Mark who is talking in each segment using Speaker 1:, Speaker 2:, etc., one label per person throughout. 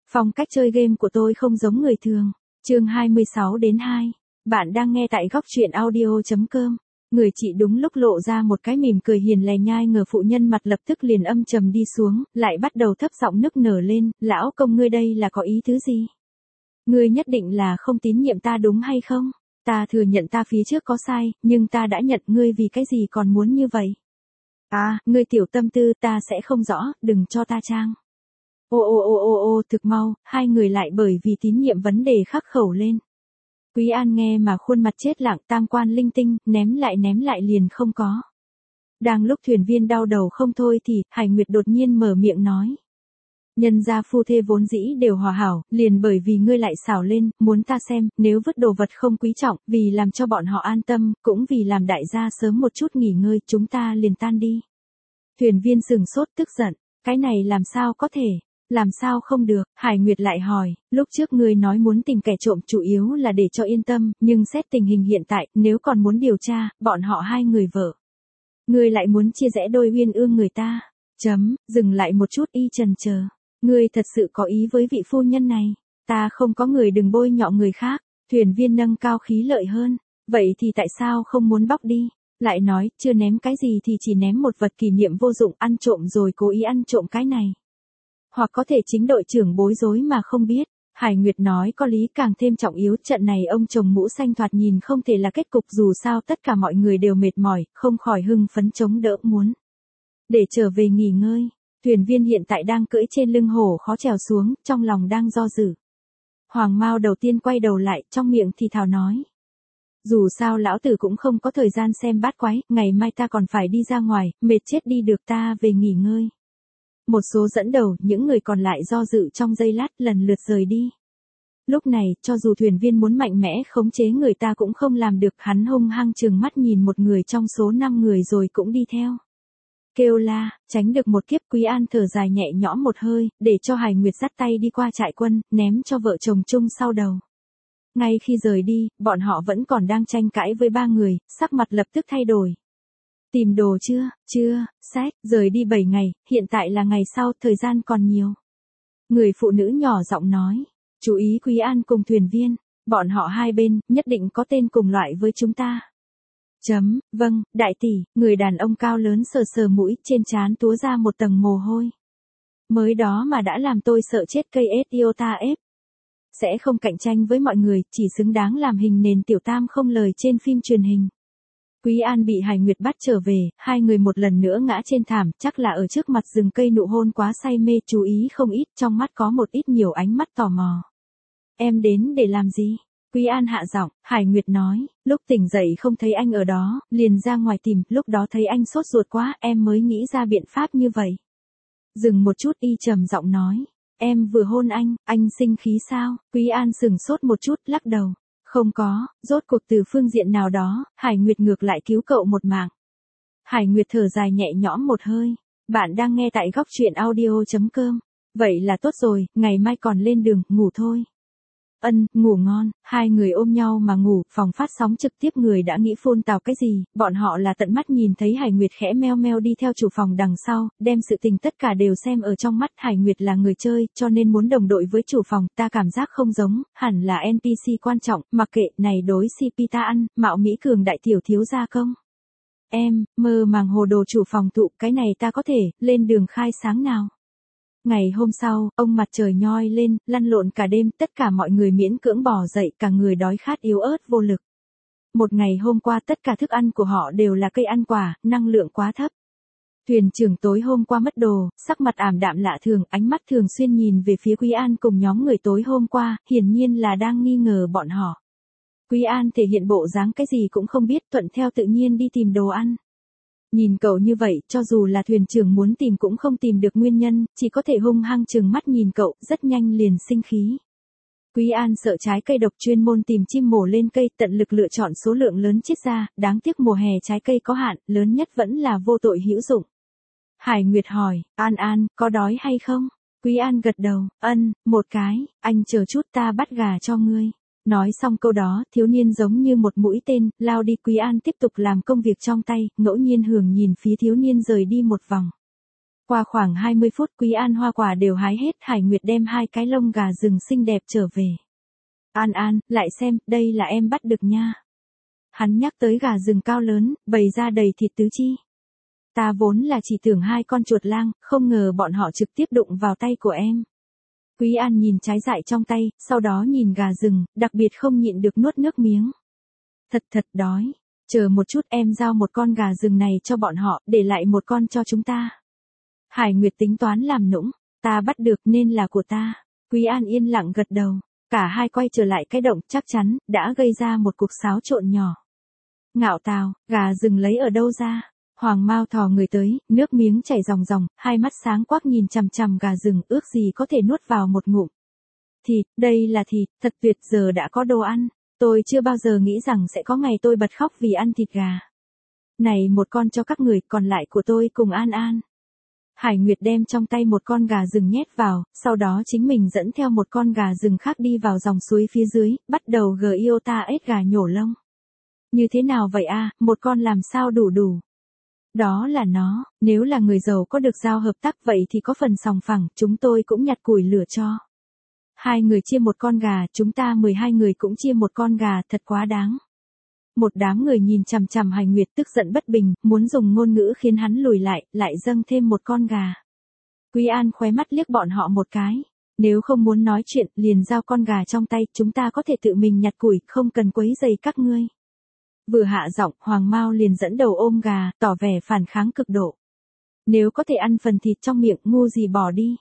Speaker 1: Phong cách chơi game của tôi không giống người thường. Chương 26-2. Bạn đang nghe tại góc truyện audio.com. Người chị đúng lúc lộ ra một cái mỉm cười hiền lành, nhai ngờ phụ nhân mặt lập tức liền âm trầm đi xuống, lại bắt đầu thấp giọng nức nở lên, lão công ngươi đây là có ý thứ gì? Ngươi nhất định là không tín nhiệm ta đúng hay không? Ta thừa nhận ta phía trước có sai, nhưng ta đã nhận ngươi vì cái gì còn muốn như vậy? À, ngươi tiểu tâm tư ta sẽ không rõ, đừng cho ta trang. Ô, thực mau, hai người lại bởi vì tín nhiệm vấn đề khắc khẩu lên. Quý An nghe mà khuôn mặt chết lặng, tam quan linh tinh, ném lại liền không có. Đang lúc thuyền viên đau đầu không thôi thì, Hải Nguyệt đột nhiên mở miệng nói. Nhân gia phu thê vốn dĩ đều hòa hảo, liền bởi vì ngươi lại xảo lên, muốn ta xem, nếu vứt đồ vật không quý trọng, vì làm cho bọn họ an tâm, cũng vì làm đại gia sớm một chút nghỉ ngơi, chúng ta liền tan đi. Thuyền viên sừng sốt tức giận, cái này làm sao có thể? Làm sao không được? Hải Nguyệt lại hỏi, lúc trước ngươi nói muốn tìm kẻ trộm chủ yếu là để cho yên tâm, nhưng xét tình hình hiện tại, nếu còn muốn điều tra, bọn họ hai người vợ. Ngươi lại muốn chia rẽ đôi uyên ương người ta. Dừng lại một chút y chần chờ. Ngươi thật sự có ý với vị phu nhân này. Ta không có, người đừng bôi nhọ người khác. Thuyền viên nâng cao khí lợi hơn. Vậy thì tại sao không muốn bóc đi? Lại nói, chưa ném cái gì thì chỉ ném một vật kỷ niệm vô dụng, ăn trộm rồi cố ý ăn trộm cái này. Hoặc có thể chính đội trưởng bối rối mà không biết. Hải Nguyệt nói có lý, càng thêm trọng yếu, trận này ông chồng mũ xanh thoạt nhìn không thể là kết cục, dù sao tất cả mọi người đều mệt mỏi, không khỏi hưng phấn chống đỡ muốn. Để trở về nghỉ ngơi, thuyền viên hiện tại đang cưỡi trên lưng hổ khó trèo xuống, trong lòng đang do dự. Hoàng Mao đầu tiên quay đầu lại, trong miệng thì thào nói. Dù sao lão tử cũng không có thời gian xem bát quái, ngày mai ta còn phải đi ra ngoài, mệt chết đi được, ta về nghỉ ngơi. Một số dẫn đầu, những người còn lại do dự trong giây lát, lần lượt rời đi. Lúc này, cho dù thuyền viên muốn mạnh mẽ khống chế người ta cũng không làm được, hắn hung hăng trừng mắt nhìn một người trong số 5 người rồi cũng đi theo. Kêu la, tránh được một kiếp. Quý An thở dài nhẹ nhõm một hơi, để cho Hải Nguyệt dắt tay đi qua trại quân, ném cho vợ chồng chung sau đầu. Ngay khi rời đi, bọn họ vẫn còn đang tranh cãi với ba người, sắc mặt lập tức thay đổi. Tìm đồ chưa, sách, rời đi 7 ngày, hiện tại là ngày sau, thời gian còn nhiều. Người phụ nữ nhỏ giọng nói, chú ý Quý An cùng thuyền viên, bọn họ hai bên, nhất định có tên cùng loại với chúng ta. Vâng, đại tỷ, người đàn ông cao lớn sờ sờ mũi, trên trán túa ra một tầng mồ hôi. Mới đó mà đã làm tôi sợ chết, cây iota ép. Sẽ không cạnh tranh với mọi người, chỉ xứng đáng làm hình nền tiểu tam không lời trên phim truyền hình. Quý An bị Hải Nguyệt bắt trở về, hai người một lần nữa ngã trên thảm, chắc là ở trước mặt rừng cây nụ hôn quá say mê, chú ý không ít, trong mắt có một ít nhiều ánh mắt tò mò. Em đến để làm gì? Quý An hạ giọng, Hải Nguyệt nói, lúc tỉnh dậy không thấy anh ở đó, liền ra ngoài tìm, lúc đó thấy anh sốt ruột quá, em mới nghĩ ra biện pháp như vậy. Dừng một chút y trầm giọng nói, em vừa hôn anh sinh khí sao? Quý An sừng sốt một chút, lắc đầu. Không có, rốt cuộc từ phương diện nào đó, Hải Nguyệt ngược lại cứu cậu một mạng. Hải Nguyệt thở dài nhẹ nhõm một hơi. Bạn đang nghe tại góc truyện audio.com. Vậy là tốt rồi, ngày mai còn lên đường, ngủ thôi. Ngủ ngon. Hai người ôm nhau mà ngủ, phòng phát sóng trực tiếp người đã nghĩ phôn tào cái gì, bọn họ là tận mắt nhìn thấy Hải Nguyệt khẽ meo meo đi theo chủ phòng đằng sau, đem sự tình tất cả đều xem ở trong mắt. Hải Nguyệt là người chơi, cho nên muốn đồng đội với chủ phòng, ta cảm giác không giống, hẳn là NPC quan trọng, mặc kệ, này đối CP ta ăn, mạo mỹ cường đại tiểu thiếu gia công. Em, mơ màng hồ đồ chủ phòng tụ, cái này ta có thể, lên đường khai sáng nào. Ngày hôm sau, ông mặt trời nhoi lên, lăn lộn cả đêm, tất cả mọi người miễn cưỡng bò dậy, cả người đói khát yếu ớt vô lực. Một ngày hôm qua tất cả thức ăn của họ đều là cây ăn quả, năng lượng quá thấp. Thuyền trưởng tối hôm qua mất đồ, sắc mặt ảm đạm lạ thường, ánh mắt thường xuyên nhìn về phía Quý An cùng nhóm người tối hôm qua, hiển nhiên là đang nghi ngờ bọn họ. Quý An thể hiện bộ dáng cái gì cũng không biết, thuận theo tự nhiên đi tìm đồ ăn. Nhìn cậu như vậy, cho dù là thuyền trưởng muốn tìm cũng không tìm được nguyên nhân, chỉ có thể hung hăng trừng mắt nhìn cậu, rất nhanh liền sinh khí. Quý An sợ trái cây độc, chuyên môn tìm chim mổ lên cây, tận lực lựa chọn số lượng lớn chiết ra, đáng tiếc mùa hè trái cây có hạn, lớn nhất vẫn là vô tội hữu dụng. Hải Nguyệt hỏi, An, có đói hay không? Quý An gật đầu, một cái, anh chờ chút ta bắt gà cho ngươi. Nói xong câu đó, thiếu niên giống như một mũi tên, lao đi. Quý An tiếp tục làm công việc trong tay, ngẫu nhiên hưởng nhìn phía thiếu niên rời đi một vòng. Qua khoảng 20 phút Quý An hoa quả đều hái hết, Hải Nguyệt đem 2 cái lông gà rừng xinh đẹp trở về. An An, lại xem, đây là em bắt được nha. Hắn nhắc tới gà rừng cao lớn, bày ra đầy thịt tứ chi. Ta vốn là chỉ tưởng 2 con chuột lang, không ngờ bọn họ trực tiếp đụng vào tay của em. Quý An nhìn trái dại trong tay, sau đó nhìn gà rừng, đặc biệt không nhịn được nuốt nước miếng. Thật đói. Chờ một chút, em giao một con gà rừng này cho bọn họ, để lại một con cho chúng ta. Hải Nguyệt tính toán làm nũng, ta bắt được nên là của ta. Quý An yên lặng gật đầu, cả hai quay trở lại cái động, chắc chắn đã gây ra một cuộc xáo trộn nhỏ. Ngạo Tào, gà rừng lấy ở đâu ra? Hoàng Mao thò người tới, nước miếng chảy ròng ròng, hai mắt sáng quắc nhìn chằm chằm gà rừng, ước gì có thể nuốt vào một ngụm. Thịt, đây là thịt, thật tuyệt, giờ đã có đồ ăn. Tôi chưa bao giờ nghĩ rằng sẽ có ngày tôi bật khóc vì ăn thịt gà. Này, một con cho các người, còn lại của tôi cùng An An. Hải Nguyệt đem trong tay một con gà rừng nhét vào, sau đó chính mình dẫn theo một con gà rừng khác đi vào dòng suối phía dưới, bắt đầu giota ếch gà nhổ lông. Như thế nào vậy a, một con làm sao đủ. Đó là nó, nếu là người giàu có được giao hợp tác vậy thì có phần sòng phẳng, chúng tôi cũng nhặt củi lửa cho. 2 người chia một con gà, chúng ta 12 người cũng chia một con gà, thật quá đáng. Một đám người nhìn chằm chằm Hải Nguyệt tức giận bất bình, muốn dùng ngôn ngữ khiến hắn lùi lại dâng thêm một con gà. Quý An khóe mắt liếc bọn họ một cái. Nếu không muốn nói chuyện, liền giao con gà trong tay, chúng ta có thể tự mình nhặt củi, không cần quấy rầy các ngươi. Vừa hạ giọng, Hoàng Mao liền dẫn đầu ôm gà, tỏ vẻ phản kháng cực độ. Nếu có thể ăn phần thịt trong miệng, ngu gì bỏ đi.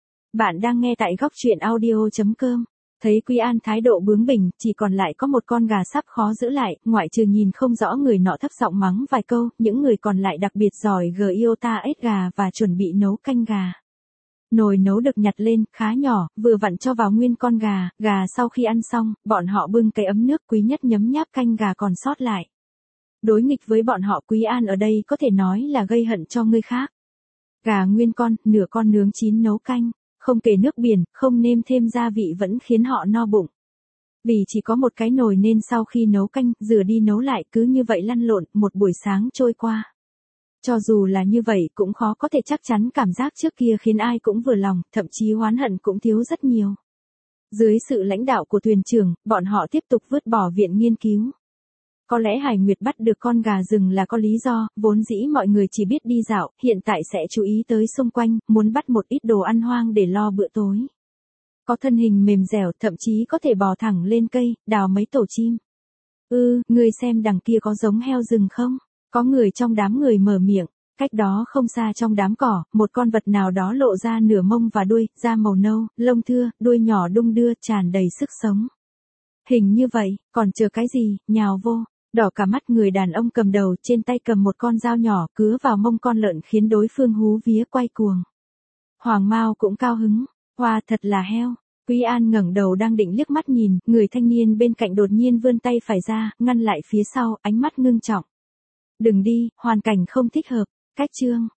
Speaker 1: Bạn đang nghe tại góc truyện audio.com. Thấy Quý An thái độ bướng bỉnh, chỉ còn lại có một con gà sắp khó giữ lại, ngoại trừ nhìn không rõ người nọ thấp giọng mắng vài câu, những người còn lại đặc biệt giỏi giota ếch gà và chuẩn bị nấu canh gà. Nồi nấu được nhặt lên, khá nhỏ, vừa vặn cho vào nguyên con gà sau khi ăn xong, bọn họ bưng cái ấm nước Quý Nhất nhấm nháp canh gà còn sót lại. Đối nghịch với bọn họ, Quý An ở đây có thể nói là gây hận cho người khác. Gà nguyên con, nửa con nướng chín nấu canh. Không kể nước biển, không nêm thêm gia vị vẫn khiến họ no bụng. Vì chỉ có một cái nồi nên sau khi nấu canh, rửa đi nấu lại cứ như vậy lăn lộn, một buổi sáng trôi qua. Cho dù là như vậy cũng khó có thể chắc chắn cảm giác trước kia khiến ai cũng vừa lòng, thậm chí oán hận cũng thiếu rất nhiều. Dưới sự lãnh đạo của thuyền trưởng, bọn họ tiếp tục vứt bỏ viện nghiên cứu. Có lẽ Hải Nguyệt bắt được con gà rừng là có lý do, vốn dĩ mọi người chỉ biết đi dạo, hiện tại sẽ chú ý tới xung quanh, muốn bắt một ít đồ ăn hoang để lo bữa tối. Có thân hình mềm dẻo, thậm chí có thể bò thẳng lên cây, đào mấy tổ chim. Ngươi xem đằng kia có giống heo rừng không? Có người trong đám người mở miệng, cách đó không xa trong đám cỏ, một con vật nào đó lộ ra nửa mông và đuôi, da màu nâu, lông thưa, đuôi nhỏ đung đưa, tràn đầy sức sống. Hình như vậy, còn chờ cái gì, nhào vô. Đỏ cả mắt người đàn ông cầm đầu, trên tay cầm một con dao nhỏ, cứa vào mông con lợn khiến đối phương hú vía quay cuồng. Hoàng Mao cũng cao hứng, hoa thật là heo. Quý An ngẩng đầu đang định liếc mắt nhìn, người thanh niên bên cạnh đột nhiên vươn tay phải ra, ngăn lại phía sau, ánh mắt ngưng trọng. Đừng đi, hoàn cảnh không thích hợp. Cách chương